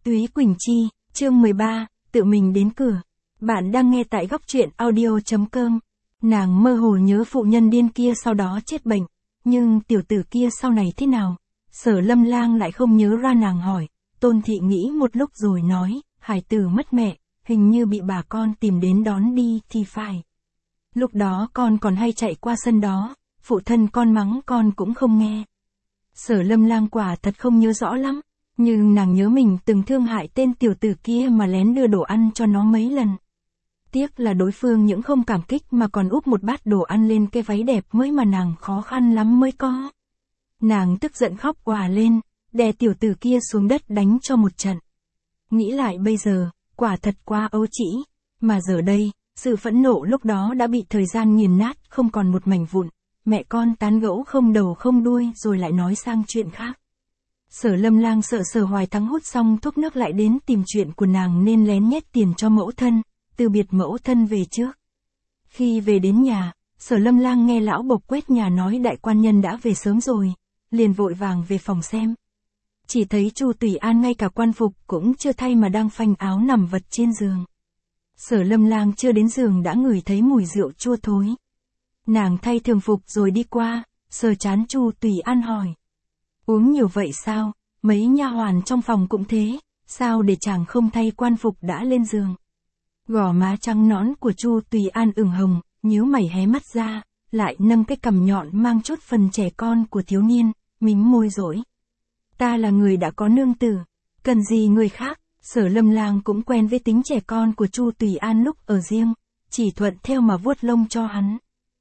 Túy Quỳnh Chi, chương 13, tự mình đến cửa. Bạn đang nghe tại góc truyện audio.com. Nàng mơ hồ nhớ phụ nhân điên kia sau đó chết bệnh, nhưng tiểu tử kia sau này thế nào? Sở Lâm Lang lại không nhớ ra. Nàng hỏi. Tôn Thị nghĩ một lúc rồi nói, hải tử mất mẹ, hình như bị bà con tìm đến đón đi thì phải. Lúc đó con còn hay chạy qua sân đó, phụ thân con mắng con cũng không nghe. Sở Lâm Lang quả thật không nhớ rõ lắm, nhưng nàng nhớ mình từng thương hại tên tiểu tử kia mà lén đưa đồ ăn cho nó mấy lần. Tiếc là đối phương những không cảm kích mà còn úp một bát đồ ăn lên cái váy đẹp mới mà nàng khó khăn lắm mới có. Nàng tức giận khóc òa lên, đè tiểu tử kia xuống đất đánh cho một trận. Nghĩ lại bây giờ, quả thật quá ấu trĩ, mà giờ đây, sự phẫn nộ lúc đó đã bị thời gian nghiền nát không còn một mảnh vụn. Mẹ con tán gẫu không đầu không đuôi rồi lại nói sang chuyện khác. Sở Lâm Lang sợ Sở Hoài Thắng hút xong thuốc nước lại đến tìm chuyện của nàng nên lén nhét tiền cho mẫu thân, từ biệt mẫu thân về trước. Khi về đến nhà, Sở Lâm Lang nghe lão bộc quét nhà nói đại quan nhân đã về sớm rồi, liền vội vàng về phòng xem. Chỉ thấy Chu Tùy An ngay cả quan phục cũng chưa thay mà đang phanh áo nằm vật trên giường. Sở Lâm Lang chưa đến giường đã ngửi thấy mùi rượu chua thối. Nàng thay thường phục rồi đi qua, sờ trán Chu Tùy An hỏi. Uống nhiều vậy sao, mấy nha hoàn trong phòng cũng thế, sao để chàng không thay quan phục đã lên giường. Gò má trắng nõn của Chu Tùy An ửng hồng, nhíu mày hé mắt ra, lại nâng cái cằm nhọn mang chút phần trẻ con của thiếu niên, mím môi dỗi. Ta là người đã có nương tử, cần gì người khác. Sở Lâm Lang cũng quen với tính trẻ con của Chu Tùy An lúc ở riêng, chỉ thuận theo mà vuốt lông cho hắn.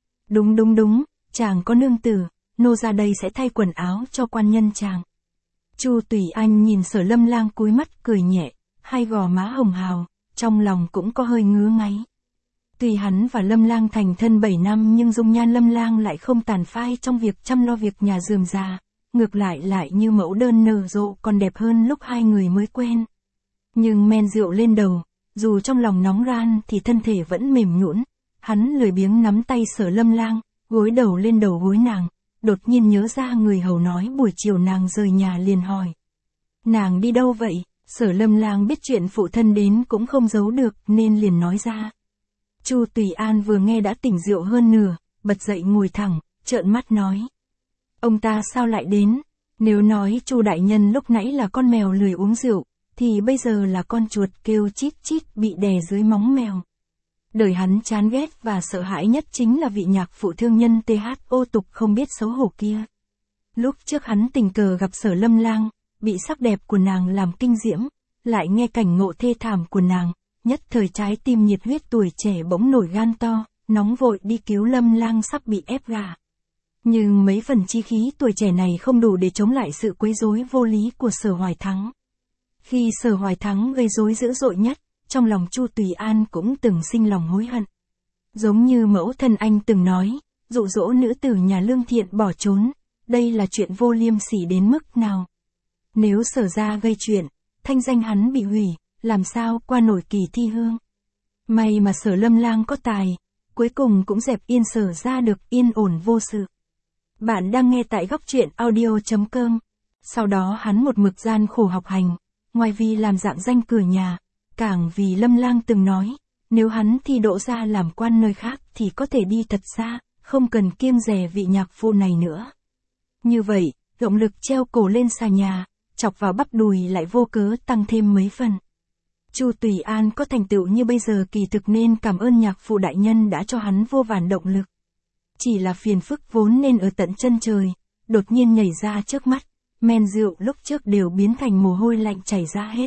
Đúng, chàng có nương tử, nô ra đây sẽ thay quần áo cho quan nhân chàng. Chu Tùy An nhìn Sở Lâm Lang cúi mắt cười nhẹ, hai gò má hồng hào, trong lòng cũng có hơi ngứa ngáy. Tuy hắn và Lâm Lang thành thân 7 năm nhưng dung nhan Lâm Lang lại không tàn phai trong việc chăm lo việc nhà rườm rà, ngược lại như mẫu đơn nở rộ còn đẹp hơn lúc hai người mới quen. Nhưng men rượu lên đầu, dù trong lòng nóng ran thì thân thể vẫn mềm nhũn. Hắn lười biếng nắm tay Sở Lâm Lang, gối đầu lên đầu gối nàng, đột nhiên nhớ ra người hầu nói buổi chiều nàng rời nhà liền hỏi. Nàng đi đâu vậy? Sở Lâm Lang biết chuyện phụ thân đến cũng không giấu được nên liền nói ra. Chu Tùy An vừa nghe đã tỉnh rượu hơn nửa, bật dậy ngồi thẳng, trợn mắt nói. Ông ta sao lại đến? Nếu nói Chu đại nhân lúc nãy là con mèo lười uống rượu, thì bây giờ là con chuột kêu chít chít bị đè dưới móng mèo. Đời hắn chán ghét và sợ hãi nhất chính là vị nhạc phụ thương nhân THO tục không biết xấu hổ kia. Lúc trước hắn tình cờ gặp Sở Lâm Lang, bị sắc đẹp của nàng làm kinh diễm, lại nghe cảnh ngộ thê thảm của nàng, nhất thời trái tim nhiệt huyết tuổi trẻ bỗng nổi gan to, nóng vội đi cứu Lâm Lang sắp bị ép gả. Nhưng mấy phần chi khí tuổi trẻ này không đủ để chống lại sự quấy rối vô lý của Sở Hoài Thắng. Khi Sở Hoài Thắng gây rối dữ dội nhất, trong lòng Chu Tùy An cũng từng sinh lòng hối hận. Giống như mẫu thân anh từng nói, dụ dỗ nữ tử nhà lương thiện bỏ trốn, đây là chuyện vô liêm sỉ đến mức nào. Nếu Sở gia gây chuyện, thanh danh hắn bị hủy, làm sao qua nổi kỳ thi hương. May mà Sở Lâm Lang có tài, cuối cùng cũng dẹp yên Sở gia được yên ổn vô sự. Bạn đang nghe tại góc truyện audio.com. Sau đó hắn một mực gian khổ học hành, ngoài vì làm dạng danh cửa nhà, càng vì Lâm Lang từng nói, nếu hắn thi đỗ ra làm quan nơi khác thì có thể đi thật xa, không cần kiêng dè vị nhạc phụ này nữa. Như vậy, động lực treo cổ lên xà nhà, chọc vào bắp đùi lại vô cớ tăng thêm mấy phần. Chu Tùy An có thành tựu như bây giờ kỳ thực nên cảm ơn nhạc phụ đại nhân đã cho hắn vô vàn động lực. Chỉ là phiền phức vốn nên ở tận chân trời, đột nhiên nhảy ra trước mắt, men rượu lúc trước đều biến thành mồ hôi lạnh chảy ra hết.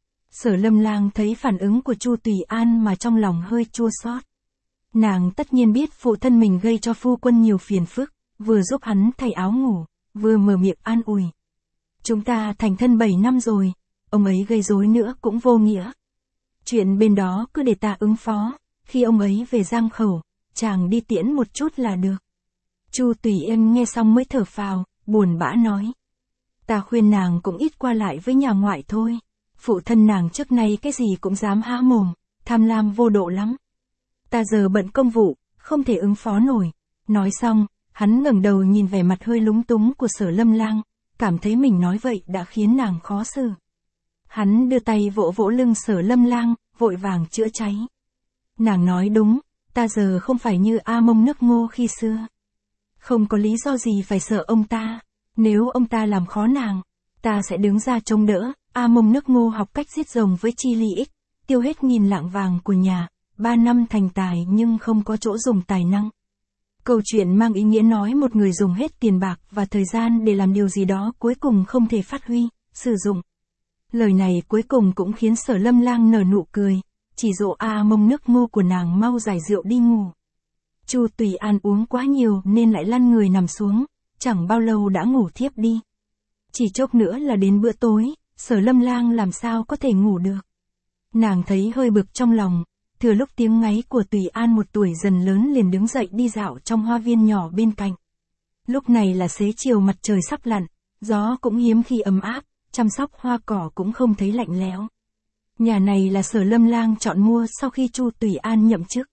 Sở Lâm Lang thấy phản ứng của Chu Tùy An mà trong lòng hơi chua xót. Nàng tất nhiên biết phụ thân mình gây cho phu quân nhiều phiền phức, vừa giúp hắn thay áo ngủ, vừa mở miệng an ủi. Chúng ta thành thân 7 năm rồi, ông ấy gây rối nữa cũng vô nghĩa. Chuyện bên đó cứ để ta ứng phó, khi ông ấy về Giang Khẩu, chàng đi tiễn một chút là được. Chu Tùy An nghe xong mới thở phào, buồn bã nói. Ta khuyên nàng cũng ít qua lại với nhà ngoại thôi. Phụ thân nàng trước nay cái gì cũng dám há mồm, tham lam vô độ lắm. Ta giờ bận công vụ, không thể ứng phó nổi. Nói xong, hắn ngẩng đầu nhìn vẻ mặt hơi lúng túng của Sở Lâm Lang, cảm thấy mình nói vậy đã khiến nàng khó xử. Hắn đưa tay vỗ vỗ lưng Sở Lâm Lang, vội vàng chữa cháy. Nàng nói đúng, ta giờ không phải như A Mông Nước Ngô khi xưa. Không có lý do gì phải sợ ông ta, nếu ông ta làm khó nàng, ta sẽ đứng ra chống đỡ. A Mông Nước Ngô học cách giết rồng với chi ly ích, tiêu hết nghìn lạng vàng của nhà, 3 năm thành tài nhưng không có chỗ dùng tài năng. Câu chuyện mang ý nghĩa nói một người dùng hết tiền bạc và thời gian để làm điều gì đó cuối cùng không thể phát huy, sử dụng. Lời này cuối cùng cũng khiến Sở Lâm Lang nở nụ cười, chỉ dỗ A Mông Nước Ngô của nàng mau giải rượu đi ngủ. Chu Tùy An uống quá nhiều nên lại lăn người nằm xuống, chẳng bao lâu đã ngủ thiếp đi. Chỉ chốc nữa là đến bữa tối, Sở Lâm Lang làm sao có thể ngủ được. Nàng thấy hơi bực trong lòng, thừa lúc tiếng ngáy của Tùy An 1 tuổi dần lớn liền đứng dậy đi dạo trong hoa viên nhỏ bên cạnh. Lúc này là xế chiều mặt trời sắp lặn, gió cũng hiếm khi ấm áp, chăm sóc hoa cỏ cũng không thấy lạnh lẽo. Nhà này là Sở Lâm Lang chọn mua sau khi Chu Tùy An nhậm chức.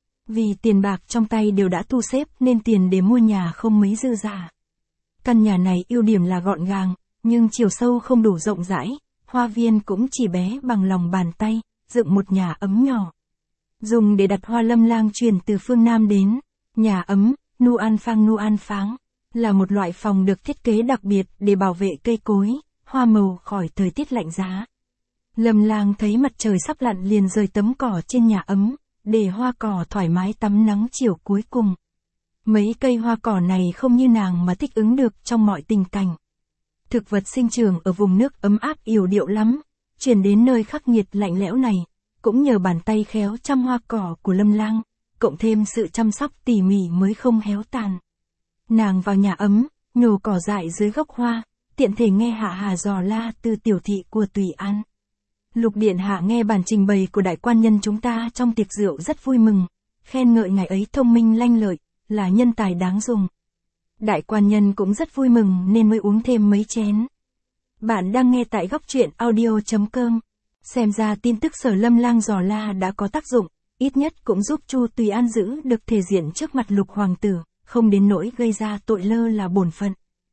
Vì tiền bạc trong tay đều đã thu xếp nên tiền để mua nhà không mấy dư dả. Căn nhà này ưu điểm là gọn gàng, nhưng chiều sâu không đủ rộng rãi, hoa viên cũng chỉ bé bằng lòng bàn tay, dựng một nhà ấm nhỏ. Dùng để đặt hoa. Lâm Lang truyền từ phương Nam đến, nhà ấm, Nu An Pháng, là một loại phòng được thiết kế đặc biệt để bảo vệ cây cối, hoa màu khỏi thời tiết lạnh giá. Lâm Lang thấy mặt trời sắp lặn liền rời tấm cỏ trên nhà ấm, để hoa cỏ thoải mái tắm nắng chiều cuối cùng. Mấy cây hoa cỏ này không như nàng mà thích ứng được trong mọi tình cảnh. Thực vật sinh trưởng ở vùng nước ấm áp yểu điệu lắm, chuyển đến nơi khắc nghiệt lạnh lẽo này, cũng nhờ bàn tay khéo chăm hoa cỏ của Lâm Lang, cộng thêm sự chăm sóc tỉ mỉ mới không héo tàn. Nàng vào nhà ấm, nhổ cỏ dại dưới gốc hoa, tiện thể nghe hạ hà dò la từ tiểu thị của Tùy An. Lục điện hạ nghe bản trình bày của đại quan nhân chúng ta trong tiệc rượu rất vui mừng, khen ngợi ngài ấy thông minh lanh lợi, là nhân tài đáng dùng. Đại quan nhân cũng rất vui mừng nên mới uống thêm mấy chén. Bạn đang nghe tại góc truyện audio.com. Xem ra tin tức Sở Lâm Lang dò la đã có tác dụng, ít nhất cũng giúp Chu Tùy An giữ được thể diện trước mặt Lục hoàng tử, không đến nỗi gây ra tội lơ là bổn phận.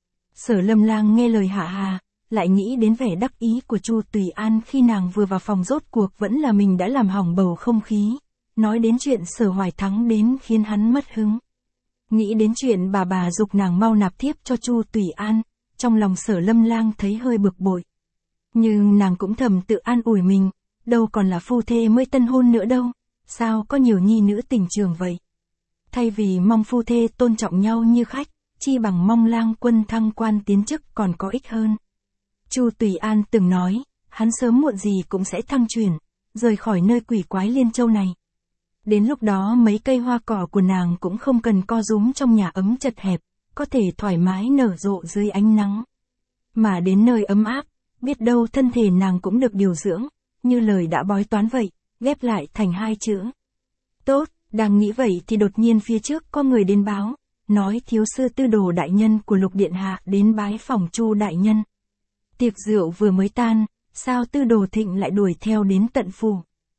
Sở Lâm Lang nghe lời hạ hà, lại nghĩ đến vẻ đắc ý của Chu Tùy An khi nàng vừa vào phòng rốt cuộc vẫn là mình đã làm hỏng bầu không khí. Nói đến chuyện Sở Hoài Thắng đến khiến hắn mất hứng. Nghĩ đến chuyện bà giục nàng mau nạp thiếp cho Chu Tùy An, trong lòng Sở Lâm Lang thấy hơi bực bội. Nhưng nàng cũng thầm tự an ủi mình, đâu còn là phu thê mới tân hôn nữa đâu, sao có nhiều nhi nữ tình trường vậy. Thay vì mong phu thê tôn trọng nhau như khách, chi bằng mong lang quân thăng quan tiến chức còn có ích hơn. Chu Tùy An từng nói, hắn sớm muộn gì cũng sẽ thăng chuyển, rời khỏi nơi quỷ quái Liên Châu này. Đến lúc đó mấy cây hoa cỏ của nàng cũng không cần co rúm trong nhà ấm chật hẹp, có thể thoải mái nở rộ dưới ánh nắng. Mà đến nơi ấm áp, biết đâu thân thể nàng cũng được điều dưỡng, như lời đã bói toán vậy, ghép lại thành 2 chữ. Tốt, đang nghĩ vậy thì đột nhiên phía trước có người đến báo, nói thiếu sư Tư Đồ đại nhân của Lục điện hạ đến bái phòng Chu đại nhân. Tiệc rượu vừa mới tan, sao Tư Đồ Thịnh lại đuổi theo đến tận phủ?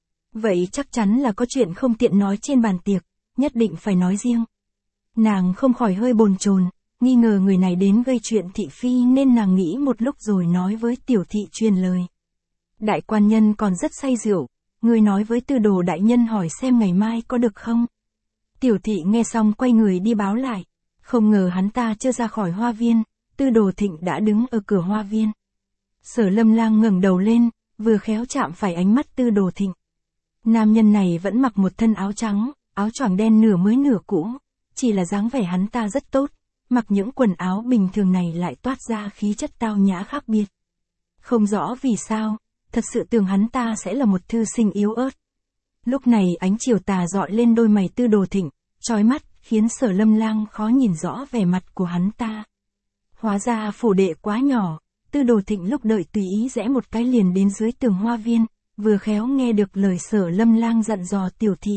Vậy chắc chắn là có chuyện không tiện nói trên bàn tiệc, nhất định phải nói riêng. Nàng không khỏi hơi bồn chồn, nghi ngờ người này đến gây chuyện thị phi nên nàng nghĩ một lúc rồi nói với tiểu thị truyền lời. Đại quan nhân còn rất say rượu, người nói với Tư Đồ đại nhân hỏi xem ngày mai có được không? Tiểu thị nghe xong quay người đi báo lại, không ngờ hắn ta chưa ra khỏi hoa viên, Tư Đồ Thịnh đã đứng ở cửa hoa viên. Sở Lâm Lang ngẩng đầu lên, vừa khéo chạm phải ánh mắt Tư Đồ Thịnh. Nam nhân này vẫn mặc một thân áo trắng, áo choàng đen nửa mới nửa cũ, chỉ là dáng vẻ hắn ta rất tốt, mặc những quần áo bình thường này lại toát ra khí chất tao nhã khác biệt. Không rõ vì sao, thật sự tưởng hắn ta sẽ là một thư sinh yếu ớt. Lúc này ánh chiều tà rọi lên đôi mày Tư Đồ Thịnh, chói mắt, khiến Sở Lâm Lang khó nhìn rõ vẻ mặt của hắn ta. Hóa ra phủ đệ quá nhỏ, Tư Đồ Thịnh lúc đợi tùy ý rẽ một cái liền đến dưới tường hoa viên, vừa khéo nghe được lời Sở Lâm Lang dặn dò tiểu thị.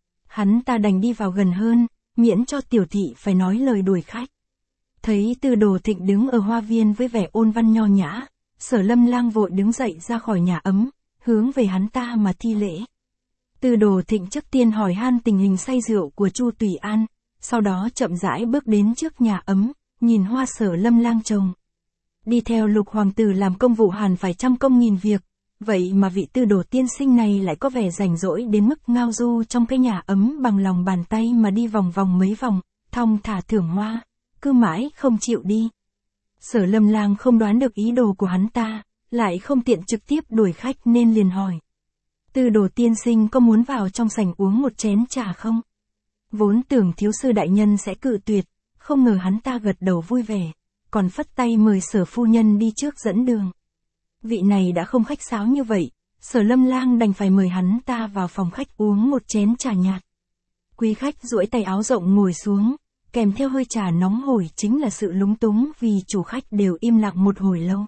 Hắn ta đành đi vào gần hơn, miễn cho tiểu thị phải nói lời đuổi khách. Thấy Tư Đồ Thịnh đứng ở hoa viên với vẻ ôn văn nho nhã, Sở Lâm Lang vội đứng dậy ra khỏi nhà ấm, hướng về hắn ta mà thi lễ. Tư Đồ Thịnh trước tiên hỏi han tình hình say rượu của Chu Tùy An, sau đó chậm rãi bước đến trước nhà ấm, nhìn hoa Sở Lâm Lang trồng. Đi theo Lục hoàng tử làm công vụ hẳn phải trăm công nghìn việc, vậy mà vị Tư Đồ tiên sinh này lại có vẻ rảnh rỗi đến mức ngao du trong cái nhà ấm bằng lòng bàn tay mà đi vòng vòng mấy vòng, thong thả thưởng hoa, cứ mãi không chịu đi. Sở Lâm Lang không đoán được ý đồ của hắn ta, lại không tiện trực tiếp đuổi khách nên liền hỏi. Tư Đồ tiên sinh có muốn vào trong sảnh uống một chén trà không? Vốn tưởng thiếu sư đại nhân sẽ cự tuyệt, không ngờ hắn ta gật đầu vui vẻ, còn phất tay mời Sở phu nhân đi trước dẫn đường. Vị này đã không khách sáo như vậy, Sở Lâm Lang đành phải mời hắn ta vào phòng khách uống một chén trà nhạt. Quý khách duỗi tay áo rộng ngồi xuống, kèm theo hơi trà nóng hổi chính là sự lúng túng vì chủ khách đều im lặng một hồi lâu.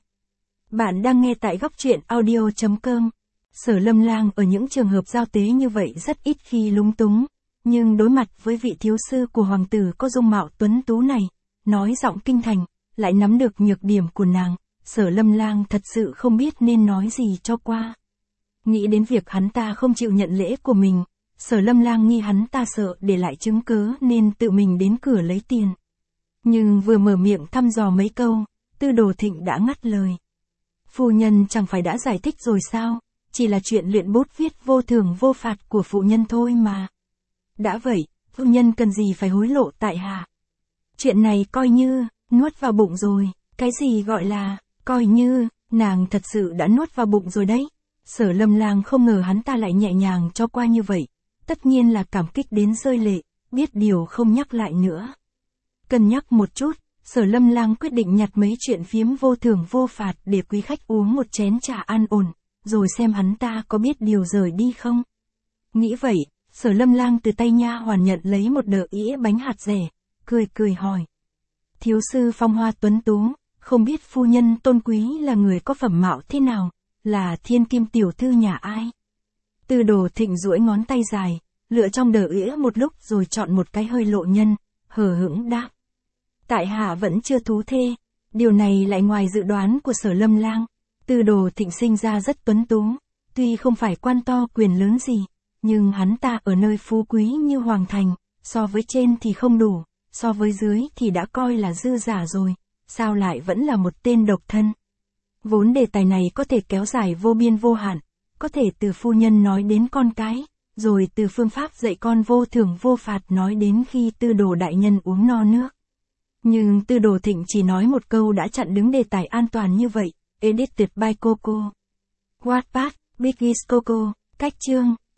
Bạn đang nghe tại góc truyện audio.com. Sở Lâm Lang ở những trường hợp giao tế như vậy rất ít khi lúng túng, nhưng đối mặt với vị thiếu sư của hoàng tử có dung mạo tuấn tú này, nói giọng kinh thành, lại nắm được nhược điểm của nàng, Sở Lâm Lang thật sự không biết nên nói gì cho qua. Nghĩ đến việc hắn ta không chịu nhận lễ của mình, Sở Lâm Lang nghi hắn ta sợ để lại chứng cớ nên tự mình đến cửa lấy tiền. Nhưng vừa mở miệng thăm dò mấy câu, Tư Đồ Thịnh đã ngắt lời. Phu nhân chẳng phải đã giải thích rồi sao, chỉ là chuyện luyện bút viết vô thưởng vô phạt của phụ nhân thôi mà. Đã vậy, phu nhân cần gì phải hối lộ tại hạ? Chuyện này coi như, nuốt vào bụng rồi, cái gì gọi là, coi như, nàng thật sự đã nuốt vào bụng rồi đấy. Sở Lâm Lang không ngờ hắn ta lại nhẹ nhàng cho qua như vậy, tất nhiên là cảm kích đến rơi lệ, biết điều không nhắc lại nữa. Cân nhắc một chút, Sở Lâm Lang quyết định nhặt mấy chuyện phiếm vô thưởng vô phạt để quý khách uống một chén trà an ổn, rồi xem hắn ta có biết điều rời đi không. Nghĩ vậy, Sở Lâm Lang từ tay nha hoàn nhận lấy một đỡ ĩa bánh hạt dẻ, cười hỏi. Thiếu sư phong hoa tuấn tú, không biết phu nhân tôn quý là người có phẩm mạo thế nào, là thiên kim tiểu thư nhà ai? Tư Đồ Thịnh duỗi ngón tay dài, lựa trong đỡ ĩa một lúc rồi chọn một cái hơi lộ nhân, hờ hững đáp. Tại hạ vẫn chưa thú thê, điều này lại ngoài dự đoán của Sở Lâm Lang. Tư Đồ Thịnh sinh ra rất tuấn tú, tuy không phải quan to quyền lớn gì, nhưng hắn ta ở nơi phú quý như hoàng thành, so với trên thì không đủ, so với dưới thì đã coi là dư giả rồi, sao lại vẫn là một tên độc thân. Vốn đề tài này có thể kéo dài vô biên vô hạn, có thể từ phu nhân nói đến con cái, rồi từ phương pháp dạy con vô thưởng vô phạt nói đến khi Tư Đồ đại nhân uống no nước. Nhưng Tư Đồ Thịnh chỉ nói một câu đã chặn đứng đề tài an toàn như vậy. Edited by Coco. Wattpad, Biggies Coco, cách chương.